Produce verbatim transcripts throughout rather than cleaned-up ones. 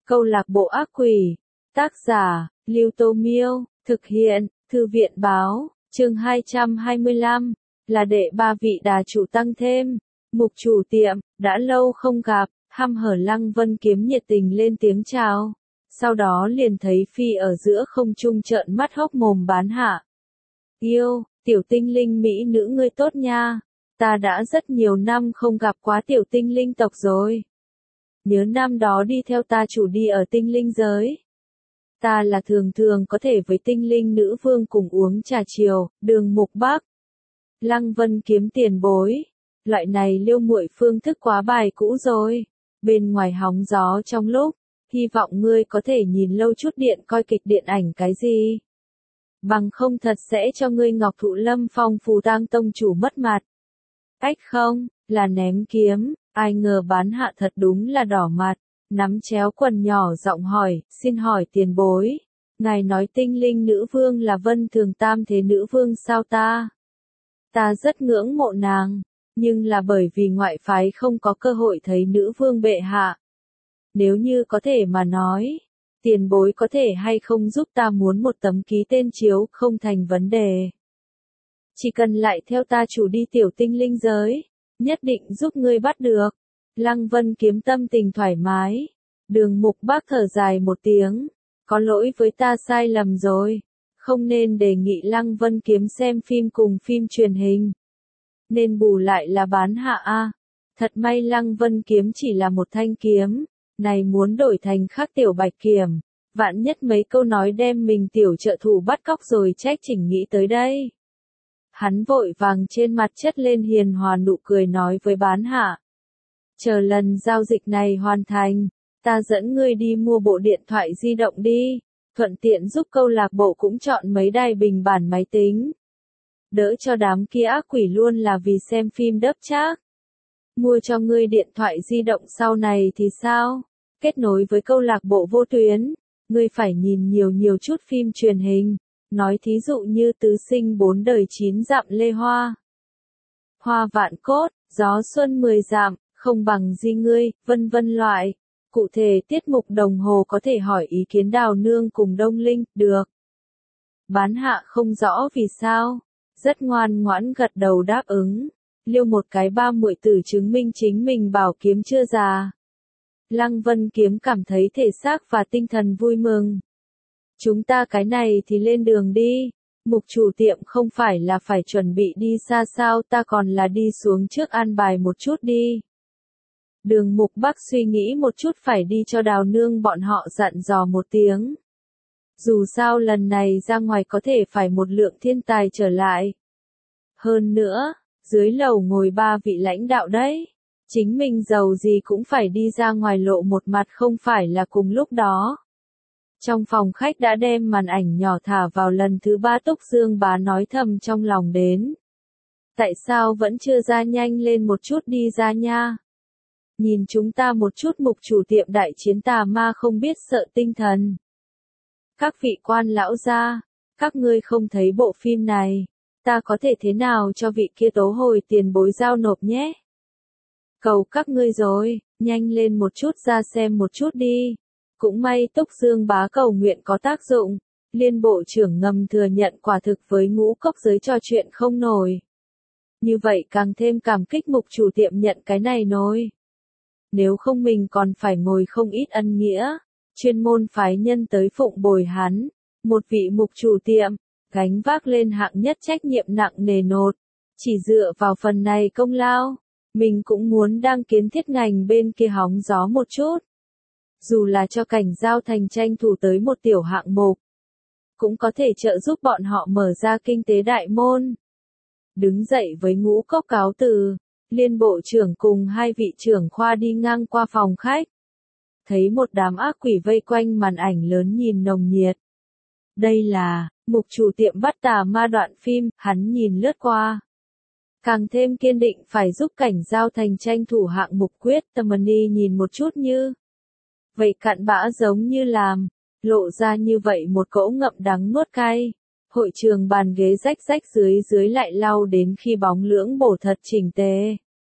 Câu lạc bộ ác quỷ. Tác giả, Lưu Tô Miêu. Thực hiện, Thư viện báo. Chương hai trăm hai mươi lăm. Là đệ ba vị đà chủ tăng thêm. Mục chủ tiệm, đã lâu không gặp. Hăm hở Lăng Vân Kiếm nhiệt tình lên tiếng chào. Sau đó liền thấy Phi ở giữa không trung trợn mắt hốc mồm bán hạ. Yêu, tiểu tinh linh mỹ nữ ngươi tốt nha. Ta đã rất nhiều năm không gặp quá tiểu tinh linh tộc rồi. Nhớ năm đó đi theo ta chủ đi ở tinh linh giới. Ta là thường thường có thể với tinh linh nữ vương cùng uống trà chiều, đường mục bắc. Lăng Vân Kiếm tiền bối. Loại này liêu muội phương thức quá bài cũ rồi. Bên ngoài hóng gió trong lúc, hy vọng ngươi có thể nhìn lâu chút điện coi kịch điện ảnh cái gì. Bằng không thật sẽ cho ngươi Ngọc Thụ Lâm Phong Phù Tang tông chủ mất mặt. Ách không, là ném kiếm, ai ngờ bán hạ thật đúng là đỏ mặt, nắm chéo quần nhỏ giọng hỏi, xin hỏi tiền bối. Ngài nói tinh linh nữ vương là Vân Thường Tam thế nữ vương sao ta? Ta rất ngưỡng mộ nàng, nhưng là bởi vì ngoại phái không có cơ hội thấy nữ vương bệ hạ. Nếu như có thể mà nói, tiền bối có thể hay không giúp ta muốn một tấm ký tên chiếu không thành vấn đề. Chỉ cần lại theo ta chủ đi tiểu tinh linh giới, nhất định giúp ngươi bắt được. Lăng Vân Kiếm tâm tình thoải mái. Đường mục bác thở dài một tiếng. Có lỗi với ta sai lầm rồi. Không nên đề nghị Lăng Vân Kiếm xem phim cùng phim truyền hình. Nên bù lại là bán hạ a. Thật may Lăng Vân Kiếm chỉ là một thanh kiếm. Này muốn đổi thành khắc tiểu bạch kiểm. Vạn nhất mấy câu nói đem mình tiểu trợ thủ bắt cóc rồi trách chỉnh nghĩ tới đây. Hắn vội vàng trên mặt chất lên hiền hòa nụ cười nói với bán hạ. Chờ lần giao dịch này hoàn thành, ta dẫn ngươi đi mua bộ điện thoại di động đi, thuận tiện giúp câu lạc bộ cũng chọn mấy đài bình bản máy tính. Đỡ cho đám kia ác quỷ luôn là vì xem phim đớp chác. Mua cho ngươi điện thoại di động sau này thì sao? Kết nối với câu lạc bộ vô tuyến, ngươi phải nhìn nhiều nhiều chút phim truyền hình. Nói thí dụ như tứ sinh bốn đời chín dặm lê hoa. Hoa vạn cốt, gió xuân mười dặm, không bằng gì ngươi, vân vân loại. Cụ thể tiết mục đồng hồ có thể hỏi ý kiến Đào Nương cùng Đông Linh, được. Bán hạ không rõ vì sao, rất ngoan ngoãn gật đầu đáp ứng. Liêu một cái ba muội tử chứng minh chính mình bảo kiếm chưa già. Lăng Vân Kiếm cảm thấy thể xác và tinh thần vui mừng. Chúng ta cái này thì lên đường đi. Mục chủ tiệm không phải là phải chuẩn bị đi xa sao, ta còn là đi xuống trước an bài một chút đi. Đường mục bắc suy nghĩ một chút phải đi cho Đào Nương bọn họ dặn dò một tiếng. Dù sao lần này ra ngoài có thể phải một lượng thiên tài trở lại. Hơn nữa, dưới lầu ngồi ba vị lãnh đạo đấy. Chính mình giàu gì cũng phải đi ra ngoài lộ một mặt không phải là cùng lúc đó. Trong phòng khách đã đem màn ảnh nhỏ thả vào lần thứ ba Túc Dương bá nói thầm trong lòng đến. Tại sao vẫn chưa ra nhanh lên một chút đi ra nha? Nhìn chúng ta một chút mục chủ tiệm đại chiến tà ma không biết sợ tinh thần. Các vị quan lão gia, các ngươi không thấy bộ phim này, ta có thể thế nào cho vị kia tố hồi tiền bối giao nộp nhé? Cầu các ngươi rồi, nhanh lên một chút ra xem một chút đi. Cũng may Túc Dương bá cầu nguyện có tác dụng, liên bộ trưởng ngầm thừa nhận quả thực với ngũ cốc giới trò chuyện không nổi. Như vậy càng thêm cảm kích mục chủ tiệm nhận cái này nôi. Nếu không mình còn phải ngồi không ít ân nghĩa, chuyên môn phái nhân tới phụng bồi hắn, một vị mục chủ tiệm, gánh vác lên hạng nhất trách nhiệm nặng nề nột. Chỉ dựa vào phần này công lao, mình cũng muốn đăng kiến thiết ngành bên kia hóng gió một chút. Dù là cho cảnh giao thành tranh thủ tới một tiểu hạng mục, cũng có thể trợ giúp bọn họ mở ra kinh tế đại môn. Đứng dậy với ngũ cốc cáo từ, liên bộ trưởng cùng hai vị trưởng khoa đi ngang qua phòng khách. Thấy một đám ác quỷ vây quanh màn ảnh lớn nhìn nồng nhiệt. Đây là, mục chủ tiệm bắt tà ma đoạn phim, hắn nhìn lướt qua. Càng thêm kiên định phải giúp cảnh giao thành tranh thủ hạng mục quyết tâm money nhìn một chút như. Vậy cặn bã giống như làm, lộ ra như vậy một cỗ ngậm đắng nuốt cay. Hội trường bàn ghế rách rách dưới dưới lại lau đến khi bóng lưỡng bổ thật chỉnh tề.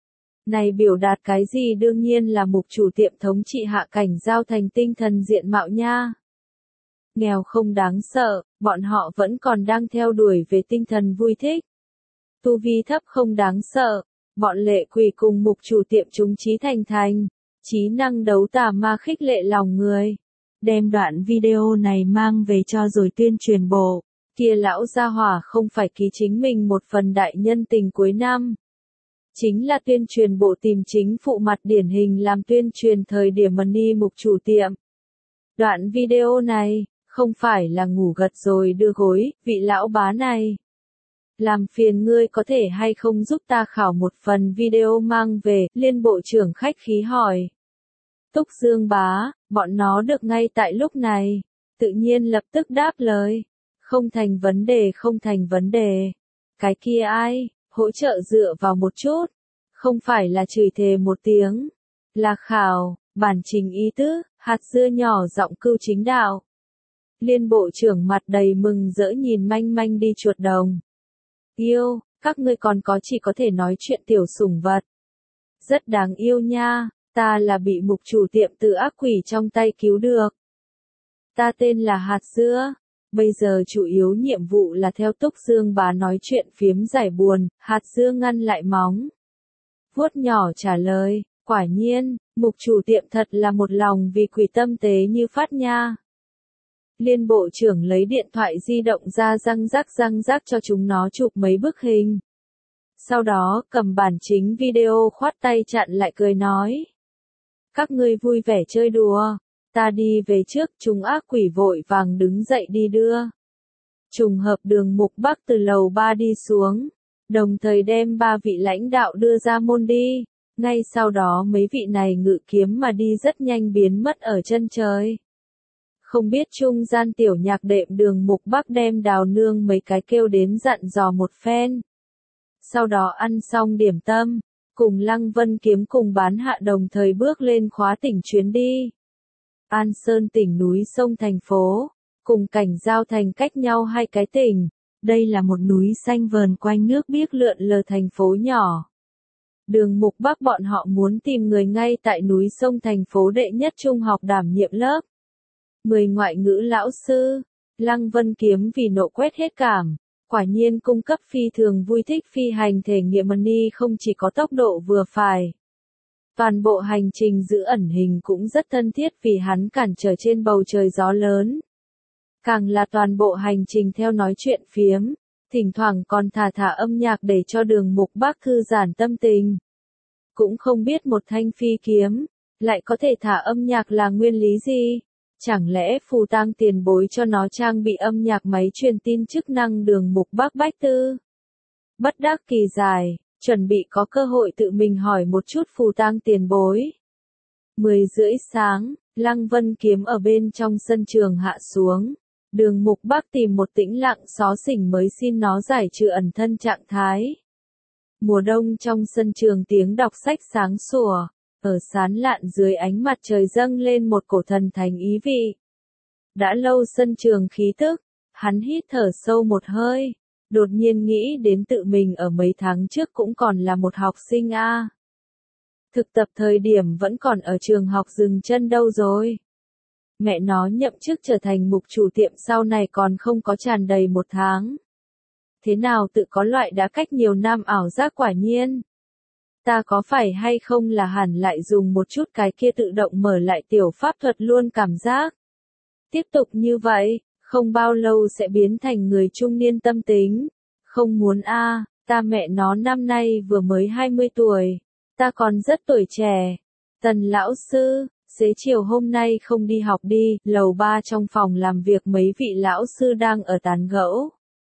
Này biểu đạt cái gì đương nhiên là mục chủ tiệm thống trị hạ cảnh giao thành tinh thần diện mạo nha. Nghèo không đáng sợ, bọn họ vẫn còn đang theo đuổi về tinh thần vui thích. Tu vi thấp không đáng sợ, bọn lệ quỷ cùng mục chủ tiệm chúng trí thành thành, trí năng đấu tà ma khích lệ lòng người. Đem đoạn video này mang về cho rồi tuyên truyền bộ. Kia lão gia hỏa không phải ký chính mình một phần đại nhân tình cuối năm. Chính là tuyên truyền bộ tìm chính phụ mặt điển hình làm tuyên truyền thời điểm money mục chủ tiệm. Đoạn video này, không phải là ngủ gật rồi đưa gối, vị lão bá này. Làm phiền ngươi có thể hay không giúp ta khảo một phần video mang về, liên bộ trưởng khách khí hỏi. Túc Dương bá, bọn nó được ngay tại lúc này, tự nhiên lập tức đáp lời. Không thành vấn đề không thành vấn đề. Cái kia ai, hỗ trợ dựa vào một chút. Không phải là chửi thề một tiếng. Là khảo, bản trình ý tứ, hạt dưa nhỏ giọng cưu chính đạo. Liên bộ trưởng mặt đầy mừng rỡ nhìn manh manh đi chuột đồng. Yêu, các ngươi còn có chỉ có thể nói chuyện tiểu sủng vật. Rất đáng yêu nha, ta là bị mục chủ tiệm từ ác quỷ trong tay cứu được. Ta tên là hạt dưa. Bây giờ chủ yếu nhiệm vụ là theo Túc Dương bá nói chuyện phiếm giải buồn, hạt dưa ngăn lại móng. Vuốt nhỏ trả lời, quả nhiên, mục chủ tiệm thật là một lòng vì quỷ tâm tế như phát nha. Liên bộ trưởng lấy điện thoại di động ra răng rắc răng rắc cho chúng nó chụp mấy bức hình. Sau đó cầm bản chính video khoát tay chặn lại cười nói. Các ngươi vui vẻ chơi đùa. Ta đi về trước, chúng ác quỷ vội vàng đứng dậy đi đưa. Trùng hợp đường mục bắc từ lầu ba đi xuống, đồng thời đem ba vị lãnh đạo đưa ra môn đi. Ngay sau đó mấy vị này ngự kiếm mà đi rất nhanh biến mất ở chân trời. Không biết trung gian tiểu nhạc đệm đường mục bắc đem đào nương mấy cái kêu đến dặn dò một phen. Sau đó ăn xong điểm tâm, cùng Lăng Vân Kiếm cùng bán hạ đồng thời bước lên khóa tỉnh chuyến đi. An Sơn tỉnh núi sông thành phố, cùng cảnh giao thành cách nhau hai cái tỉnh. Đây là một núi xanh vờn quanh nước biếc lượn lờ thành phố nhỏ. Đường mục bắc bọn họ muốn tìm người ngay tại núi sông thành phố đệ nhất trung học đảm nhiệm lớp. Mười ngoại ngữ lão sư, Lăng Vân Kiếm vì nộ quét hết cảm. Quả nhiên cung cấp phi thường vui thích phi hành thể nghiệm money không chỉ có tốc độ vừa phải. Toàn bộ hành trình giữ ẩn hình cũng rất thân thiết vì hắn cản trở trên bầu trời gió lớn. Càng là toàn bộ hành trình theo nói chuyện phiếm, thỉnh thoảng còn thả thả âm nhạc để cho đường mục bắc thư giãn tâm tình. Cũng không biết một thanh phi kiếm, lại có thể thả âm nhạc là nguyên lý gì? Chẳng lẽ phù tang tiền bối cho nó trang bị âm nhạc máy truyền tin chức năng đường mục bắc bách tư? Bất đắc kỳ dài, chuẩn bị có cơ hội tự mình hỏi một chút phù tang tiền bối. Mười rưỡi sáng, Lăng Vân Kiếm ở bên trong sân trường hạ xuống. Đường mục bắc tìm một tĩnh lặng xó xỉnh mới xin nó giải trừ ẩn thân trạng thái. Mùa đông trong sân trường tiếng đọc sách sáng sủa, ở sán lạn dưới ánh mặt trời dâng lên một cổ thần thánh ý vị. Đã lâu sân trường khí tức, hắn hít thở sâu một hơi, đột nhiên nghĩ đến tự mình ở mấy tháng trước cũng còn là một học sinh a. À. Thực tập thời điểm vẫn còn ở trường học dừng chân đâu rồi. Mẹ nó nhậm chức trở thành mục chủ tiệm sau này còn không có tràn đầy một tháng. Thế nào tự có loại đã cách nhiều năm ảo giác quả nhiên. Ta có phải hay không là hẳn lại dùng một chút cái kia tự động mở lại tiểu pháp thuật luôn cảm giác. Tiếp tục như vậy, không bao lâu sẽ biến thành người trung niên tâm tính. Không muốn a, à, ta mẹ nó năm nay vừa mới hai mươi tuổi. Ta còn rất tuổi trẻ. Tần lão sư, xế chiều hôm nay không đi học đi, lầu ba trong phòng làm việc mấy vị lão sư đang ở tán gẫu.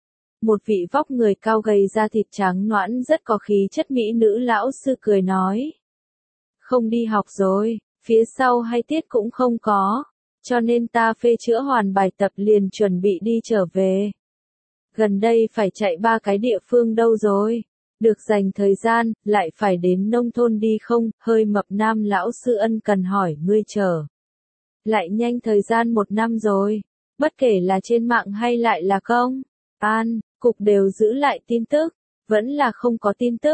Một vị vóc người cao gầy da thịt trắng nõn rất có khí chất mỹ nữ lão sư cười nói. Không đi học rồi, phía sau hay tiết cũng không có, cho nên ta phê chữa hoàn bài tập liền chuẩn bị đi trở về. Gần đây phải chạy ba cái địa phương đâu rồi, được dành thời gian, lại phải đến nông thôn đi không, hơi mập nam lão sư ân cần hỏi ngươi chờ. Lại nhanh thời gian một năm rồi, bất kể là trên mạng hay lại là công, an, cục đều giữ lại tin tức, vẫn là không có tin tức,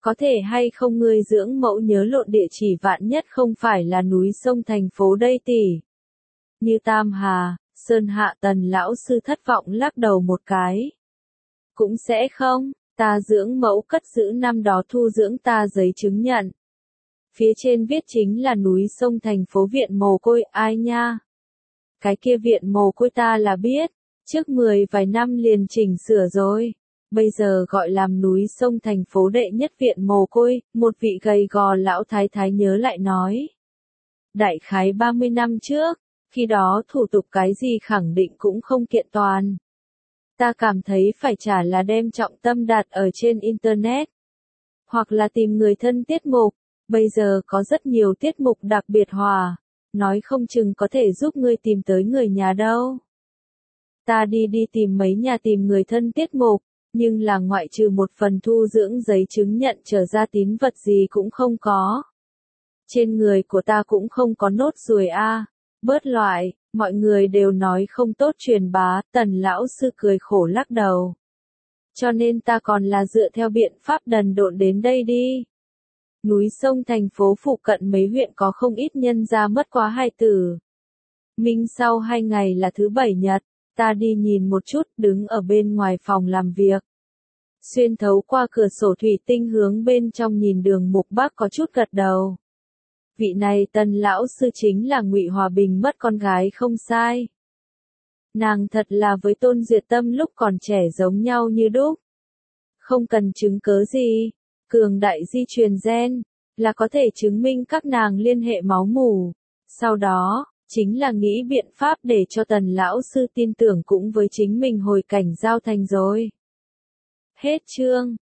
Có thể hay không ngươi dưỡng mẫu nhớ lộn địa chỉ vạn nhất không phải là núi sông thành phố đây tỷ. Như Tam Hà, Sơn Hạ Tần lão sư thất vọng lắc đầu một cái. Cũng sẽ không, ta dưỡng mẫu cất giữ năm đó thu dưỡng ta giấy chứng nhận. Phía trên viết chính là núi sông thành phố viện mồ côi ai nha. Cái kia viện mồ côi ta là biết, trước mười vài năm liền chỉnh sửa rồi. Bây giờ gọi làm núi sông thành phố đệ nhất viện mồ côi, một vị gầy gò lão thái thái nhớ lại nói. Đại khái ba mươi năm trước, khi đó thủ tục cái gì khẳng định cũng không kiện toàn. Ta cảm thấy phải trả là đem trọng tâm đặt ở trên Internet. Hoặc là tìm người thân tiết mục, bây giờ có rất nhiều tiết mục đặc biệt hòa, nói không chừng có thể giúp ngươi tìm tới người nhà đâu. Ta đi đi tìm mấy nhà tìm người thân tiết mục. Nhưng là ngoại trừ một phần thu dưỡng giấy chứng nhận trở ra tín vật gì cũng không có. Trên người của ta cũng không có nốt ruồi a, bớt loại, mọi người đều nói không tốt truyền bá, Tần lão sư cười khổ lắc đầu. Cho nên ta còn là dựa theo biện pháp đần độn đến đây đi. Núi sông thành phố phụ cận mấy huyện có không ít nhân gia mất quá hai tử. Minh sau hai ngày là thứ bảy nhật. Ta đi nhìn một chút, đứng ở bên ngoài phòng làm việc. Xuyên thấu qua cửa sổ thủy tinh hướng bên trong nhìn Đường Mục Bác có chút gật đầu. Vị này Tần lão sư chính là Ngụy Hòa Bình mất con gái không sai. Nàng thật là với Tôn Diệt Tâm lúc còn trẻ giống nhau như đúc. Không cần chứng cớ gì, cường đại di truyền gen, là có thể chứng minh các nàng liên hệ máu mủ. Sau đó, chính là nghĩ biện pháp để cho Tần lão sư tin tưởng cũng với chính mình hồi cảnh giao thành rồi. Hết chương.